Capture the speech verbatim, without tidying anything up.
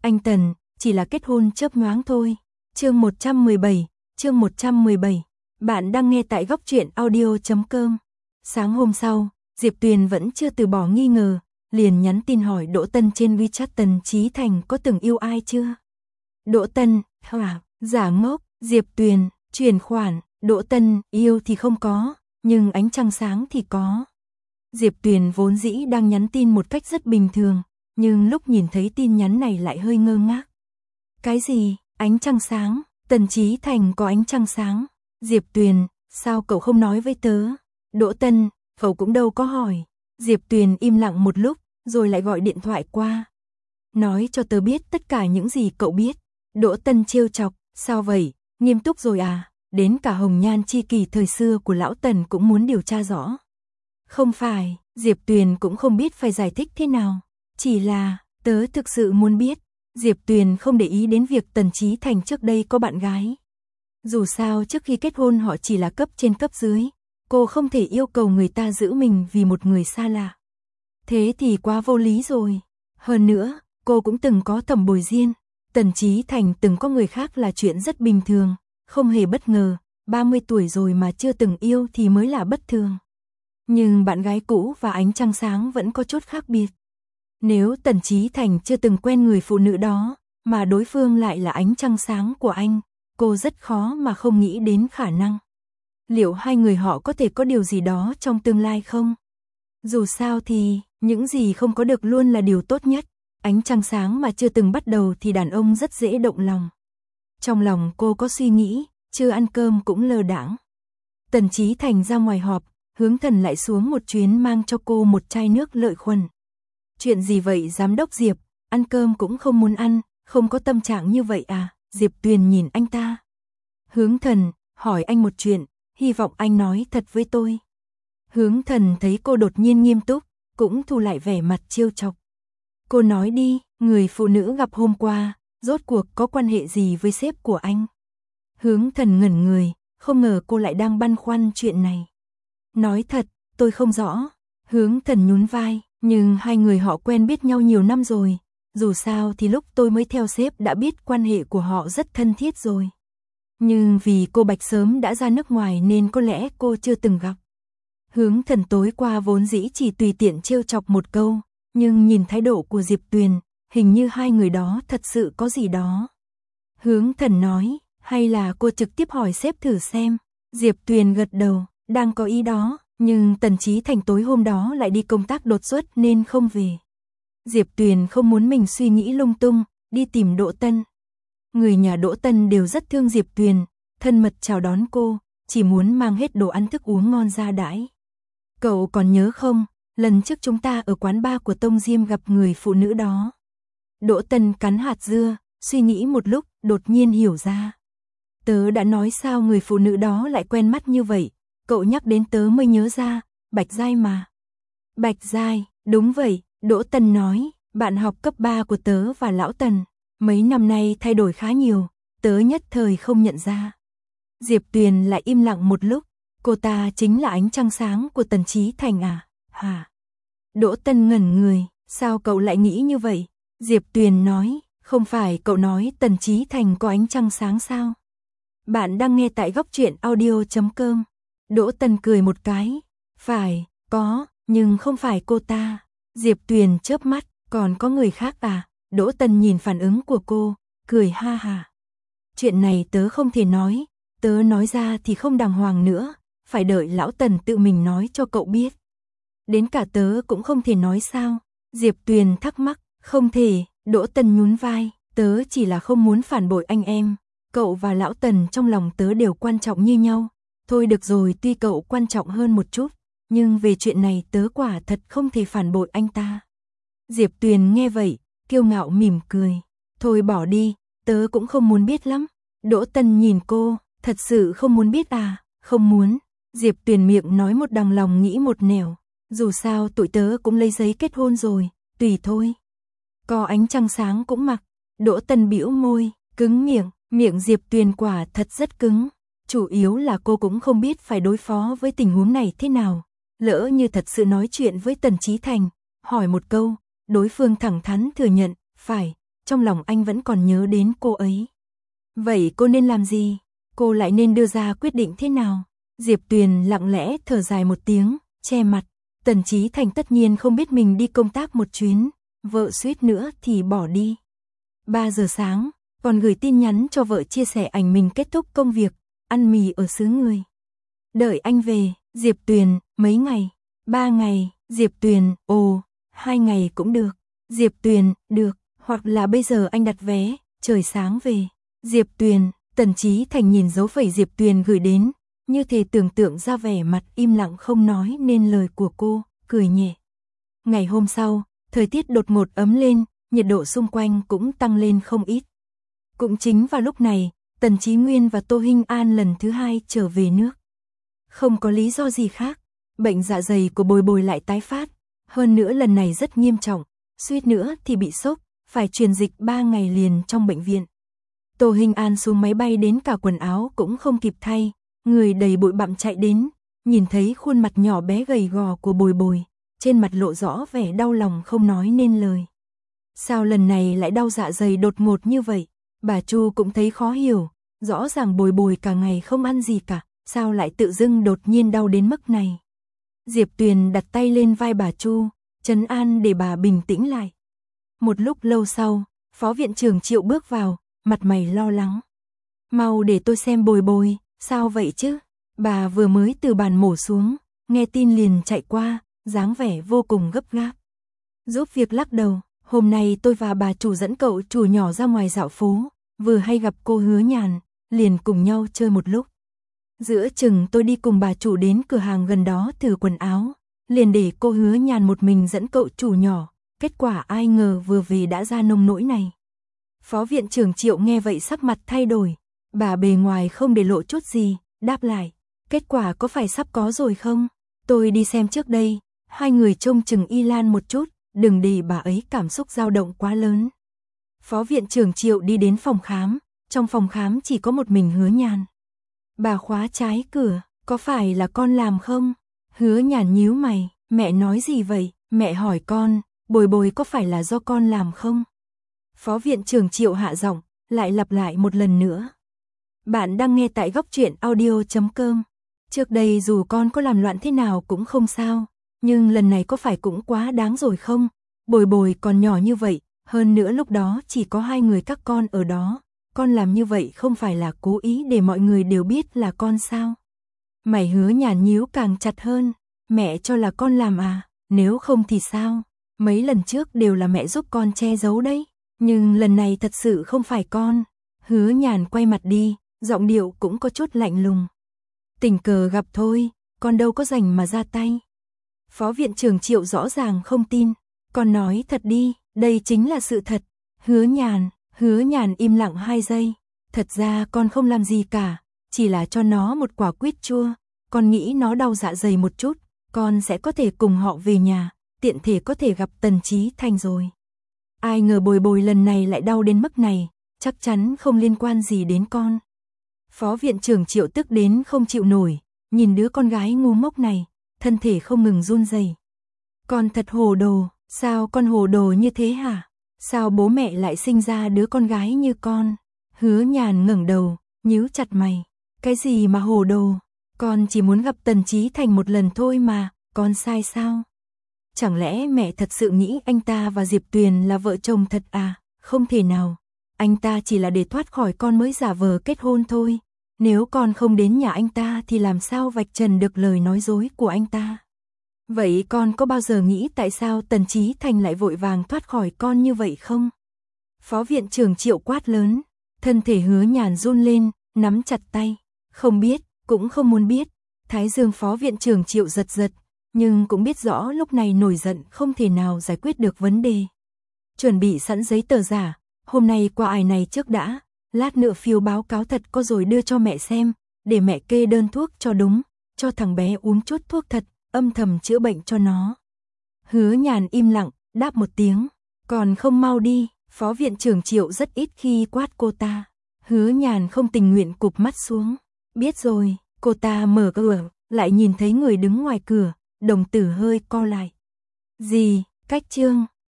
anh Tần, chỉ là kết hôn chớp nhoáng thôi. Chương một trăm mười bảy, chương một trăm mười bảy. Bạn đang nghe tại góc truyện audio chấm com. Sáng hôm sau, Diệp Tuyền vẫn chưa từ bỏ nghi ngờ, liền nhắn tin hỏi Đỗ Tân trên WeChat Tần Chí Thành có từng yêu ai chưa. Đỗ Tân, hả, giả ngốc, Diệp Tuyền, chuyển khoản, Đỗ Tân, yêu thì không có, nhưng ánh trăng sáng thì có. Diệp Tuyền vốn dĩ đang nhắn tin một cách rất bình thường, nhưng lúc nhìn thấy tin nhắn này lại hơi ngơ ngác. Cái gì, ánh trăng sáng, Tần Chí Thành có ánh trăng sáng. Diệp Tuyền, sao cậu không nói với tớ? Đỗ Tân, cậu cũng đâu có hỏi. Diệp Tuyền im lặng một lúc, rồi lại gọi điện thoại qua. Nói cho tớ biết tất cả những gì cậu biết. Đỗ Tân trêu chọc, sao vậy, nghiêm túc rồi à? Đến cả hồng nhan chi kỷ thời xưa của lão Tần cũng muốn điều tra rõ. Không phải, Diệp Tuyền cũng không biết phải giải thích thế nào. Chỉ là, tớ thực sự muốn biết. Diệp Tuyền không để ý đến việc Tần Chí Thành trước đây có bạn gái. Dù sao trước khi kết hôn họ chỉ là cấp trên cấp dưới. Cô không thể yêu cầu người ta giữ mình vì một người xa lạ. Thế thì quá vô lý rồi. Hơn nữa, cô cũng từng có Thẩm Bồi Diên. Tần Chí Thành từng có người khác là chuyện rất bình thường. Không hề bất ngờ, ba mươi tuổi rồi mà chưa từng yêu thì mới là bất thường. Nhưng bạn gái cũ và ánh trăng sáng vẫn có chút khác biệt. Nếu Tần Chí Thành chưa từng quen người phụ nữ đó, mà đối phương lại là ánh trăng sáng của anh, cô rất khó mà không nghĩ đến khả năng. Liệu hai người họ có thể có điều gì đó trong tương lai không? Dù sao thì, những gì không có được luôn là điều tốt nhất. Ánh trăng sáng mà chưa từng bắt đầu thì đàn ông rất dễ động lòng. Trong lòng cô có suy nghĩ, chưa ăn cơm cũng lơ đãng. Tần Chí Thành ra ngoài họp, Hướng Thần lại xuống một chuyến mang cho cô một chai nước lợi khuẩn. Chuyện gì vậy giám đốc Diệp, ăn cơm cũng không muốn ăn, không có tâm trạng như vậy à? Diệp Tuyền nhìn anh ta. Hướng Thần, hỏi anh một chuyện, hy vọng anh nói thật với tôi. Hướng Thần thấy cô đột nhiên nghiêm túc, cũng thu lại vẻ mặt trêu chọc. Cô nói đi, người phụ nữ gặp hôm qua, rốt cuộc có quan hệ gì với sếp của anh? Hướng Thần ngẩn người, không ngờ cô lại đang băn khoăn chuyện này. Nói thật, tôi không rõ. Hướng Thần nhún vai, nhưng hai người họ quen biết nhau nhiều năm rồi. Dù sao thì lúc tôi mới theo sếp đã biết quan hệ của họ rất thân thiết rồi. Nhưng vì cô Bạch sớm đã ra nước ngoài nên có lẽ cô chưa từng gặp. Hướng Thần tối qua vốn dĩ chỉ tùy tiện trêu chọc một câu, nhưng nhìn thái độ của Diệp Tuyền, hình như hai người đó thật sự có gì đó. Hướng Thần nói, hay là cô trực tiếp hỏi sếp thử xem. Diệp Tuyền gật đầu, đang có ý đó, nhưng Tần Chí Thành tối hôm đó lại đi công tác đột xuất nên không về. Diệp Tuyền không muốn mình suy nghĩ lung tung, đi tìm Đỗ Tân. Người nhà Đỗ Tân đều rất thương Diệp Tuyền, thân mật chào đón cô, chỉ muốn mang hết đồ ăn thức uống ngon ra đãi. Cậu còn nhớ không, lần trước chúng ta ở quán bar của Tông Diêm gặp người phụ nữ đó. Đỗ Tân cắn hạt dưa, suy nghĩ một lúc, đột nhiên hiểu ra. Tớ đã nói sao người phụ nữ đó lại quen mắt như vậy, cậu nhắc đến tớ mới nhớ ra, Bạch Giai mà. Bạch Giai, đúng vậy, Đỗ Tân nói, bạn học cấp ba của tớ và lão Tần, mấy năm nay thay đổi khá nhiều, tớ nhất thời không nhận ra. Diệp Tuyền lại im lặng một lúc, cô ta chính là ánh trăng sáng của Tần Chí Thành à, hả? Đỗ Tân ngẩn người, sao cậu lại nghĩ như vậy? Diệp Tuyền nói, không phải cậu nói Tần Chí Thành có ánh trăng sáng sao? Bạn đang nghe tại góc truyện audio chấm com. Đỗ Tân cười một cái, phải, có, nhưng không phải cô ta. Diệp Tuyền chớp mắt, còn có người khác à? Đỗ Tân nhìn phản ứng của cô, cười ha ha. Chuyện này tớ không thể nói, tớ nói ra thì không đàng hoàng nữa, phải đợi lão Tần tự mình nói cho cậu biết. Đến cả tớ cũng không thể nói sao? Diệp Tuyền thắc mắc, không thể, Đỗ Tân nhún vai, tớ chỉ là không muốn phản bội anh em. Cậu và lão Tần trong lòng tớ đều quan trọng như nhau. Thôi được rồi, tuy cậu quan trọng hơn một chút, nhưng về chuyện này tớ quả thật không thể phản bội anh ta. Diệp Tuyền nghe vậy, kiêu ngạo mỉm cười. Thôi bỏ đi, tớ cũng không muốn biết lắm. Đỗ Tân nhìn cô, thật sự không muốn biết à? Không muốn. Diệp Tuyền miệng nói một đằng lòng nghĩ một nẻo. Dù sao tụi tớ cũng lấy giấy kết hôn rồi, tùy thôi. Có ánh trăng sáng cũng mặc. Đỗ Tân bĩu môi, cứng miệng, miệng Diệp Tuyền quả thật rất cứng. Chủ yếu là cô cũng không biết phải đối phó với tình huống này thế nào. Lỡ như thật sự nói chuyện với Tần Chí Thành, hỏi một câu, đối phương thẳng thắn thừa nhận, phải, trong lòng anh vẫn còn nhớ đến cô ấy. Vậy cô nên làm gì? Cô lại nên đưa ra quyết định thế nào? Diệp Tuyền lặng lẽ thở dài một tiếng, che mặt. Tần Chí Thành tất nhiên không biết mình đi công tác một chuyến, vợ suýt nữa thì bỏ đi. ba giờ sáng, còn gửi tin nhắn cho vợ chia sẻ ảnh mình kết thúc công việc, ăn mì ở xứ người. Đợi anh về, Diệp Tuyền, mấy ngày? Ba ngày, Diệp Tuyền, ồ, hai ngày cũng được. Diệp Tuyền, được, hoặc là bây giờ anh đặt vé, trời sáng về. Diệp Tuyền, Tần Chí Thành nhìn dấu phẩy Diệp Tuyền gửi đến, như thể tưởng tượng ra vẻ mặt im lặng không nói nên lời của cô, cười nhẹ. Ngày hôm sau, thời tiết đột ngột ấm lên, nhiệt độ xung quanh cũng tăng lên không ít. Cũng chính vào lúc này, Tần Chí Nguyên và Tô Hinh An lần thứ hai trở về nước. Không có lý do gì khác, bệnh dạ dày của Bồi Bồi lại tái phát, hơn nữa lần này rất nghiêm trọng, suýt nữa thì bị sốc, phải truyền dịch ba ngày liền trong bệnh viện. Tô Hinh An xuống máy bay đến cả quần áo cũng không kịp thay, người đầy bụi bặm chạy đến, nhìn thấy khuôn mặt nhỏ bé gầy gò của Bồi Bồi, trên mặt lộ rõ vẻ đau lòng không nói nên lời. Sao lần này lại đau dạ dày đột ngột như vậy? Bà Chu cũng thấy khó hiểu, rõ ràng Bồi Bồi cả ngày không ăn gì cả, sao lại tự dưng đột nhiên đau đến mức này? Diệp Tuyền đặt tay lên vai bà Chu, trấn an để bà bình tĩnh lại. Một lúc lâu sau, Phó Viện trưởng Triệu bước vào, mặt mày lo lắng. Mau để tôi xem Bồi Bồi, sao vậy chứ? Bà vừa mới từ bàn mổ xuống, nghe tin liền chạy qua, dáng vẻ vô cùng gấp gáp. Giúp việc lắc đầu, hôm nay tôi và bà chủ dẫn cậu chủ nhỏ ra ngoài dạo phố, vừa hay gặp cô Hứa Nhàn, liền cùng nhau chơi một lúc. Giữa chừng tôi đi cùng bà chủ đến cửa hàng gần đó thử quần áo, liền để cô Hứa Nhàn một mình dẫn cậu chủ nhỏ, kết quả ai ngờ vừa về đã ra nông nỗi này. Phó Viện trưởng Triệu nghe vậy sắc mặt thay đổi, bà bề ngoài không để lộ chút gì, đáp lại, kết quả có phải sắp có rồi không? Tôi đi xem trước đây, hai người trông chừng Y Lan một chút, đừng để bà ấy cảm xúc dao động quá lớn. Phó Viện trưởng Triệu đi đến phòng khám, trong phòng khám chỉ có một mình Hứa Nhàn. Bà khóa trái cửa, có phải là con làm không? Hứa Nhàn nhíu mày, mẹ nói gì vậy? Mẹ hỏi con, Bồi Bồi có phải là do con làm không? Phó Viện trưởng Triệu hạ giọng, lại lặp lại một lần nữa. Bạn đang nghe tại góc truyện audio chấm com. Trước đây dù con có làm loạn thế nào cũng không sao, nhưng lần này có phải cũng quá đáng rồi không? Bồi Bồi còn nhỏ như vậy, hơn nữa lúc đó chỉ có hai người các con ở đó, con làm như vậy không phải là cố ý để mọi người đều biết là con sao? Mày Hứa Nhàn nhíu càng chặt hơn, mẹ cho là con làm à, nếu không thì sao? Mấy lần trước đều là mẹ giúp con che giấu đấy, nhưng lần này thật sự không phải con. Hứa Nhàn quay mặt đi, giọng điệu cũng có chút lạnh lùng. Tình cờ gặp thôi, con đâu có rảnh mà ra tay. Phó Viện trưởng Triệu rõ ràng không tin, con nói thật đi, đây chính là sự thật. Hứa Nhàn, Hứa Nhàn im lặng hai giây, thật ra con không làm gì cả, chỉ là cho nó một quả quýt chua, con nghĩ nó đau dạ dày một chút, con sẽ có thể cùng họ về nhà, tiện thể có thể gặp Tần Chí Thành rồi. Ai ngờ Bồi Bồi lần này lại đau đến mức này, chắc chắn không liên quan gì đến con. Phó Viện trưởng Triệu tức đến không chịu nổi, nhìn đứa con gái ngu ngốc này, thân thể không ngừng run rẩy. Con thật hồ đồ, sao con hồ đồ như thế hả? Sao bố mẹ lại sinh ra đứa con gái như con? Hứa Nhàn ngẩng đầu, nhíu chặt mày. Cái gì mà hồ đồ? Con chỉ muốn gặp Tần Chí Thành một lần thôi mà, con sai sao? Chẳng lẽ mẹ thật sự nghĩ anh ta và Diệp Tuyền là vợ chồng thật à? Không thể nào. Anh ta chỉ là để thoát khỏi con mới giả vờ kết hôn thôi. Nếu con không đến nhà anh ta thì làm sao vạch trần được lời nói dối của anh ta? Vậy con có bao giờ nghĩ tại sao Tần Chí Thành lại vội vàng thoát khỏi con như vậy không? Phó Viện trưởng Triệu quát lớn, thân thể Hứa Nhàn run lên, nắm chặt tay. Không biết, cũng không muốn biết. Thái dương Phó Viện trưởng Triệu giật giật, nhưng cũng biết rõ lúc này nổi giận không thể nào giải quyết được vấn đề. Chuẩn bị sẵn giấy tờ giả, hôm nay qua ải này trước đã, lát nữa phiếu báo cáo thật có rồi đưa cho mẹ xem, để mẹ kê đơn thuốc cho đúng, cho thằng bé uống chút thuốc thật, âm thầm chữa bệnh cho nó. Hứa Nhàn im lặng, đáp một tiếng, còn không mau đi. Phó Viện trưởng Triệu rất ít khi quát cô ta. Hứa Nhàn không tình nguyện cụp mắt xuống. Biết rồi, cô ta mở cửa, lại nhìn thấy người đứng ngoài cửa, đồng tử hơi co lại. Gì, cách trương,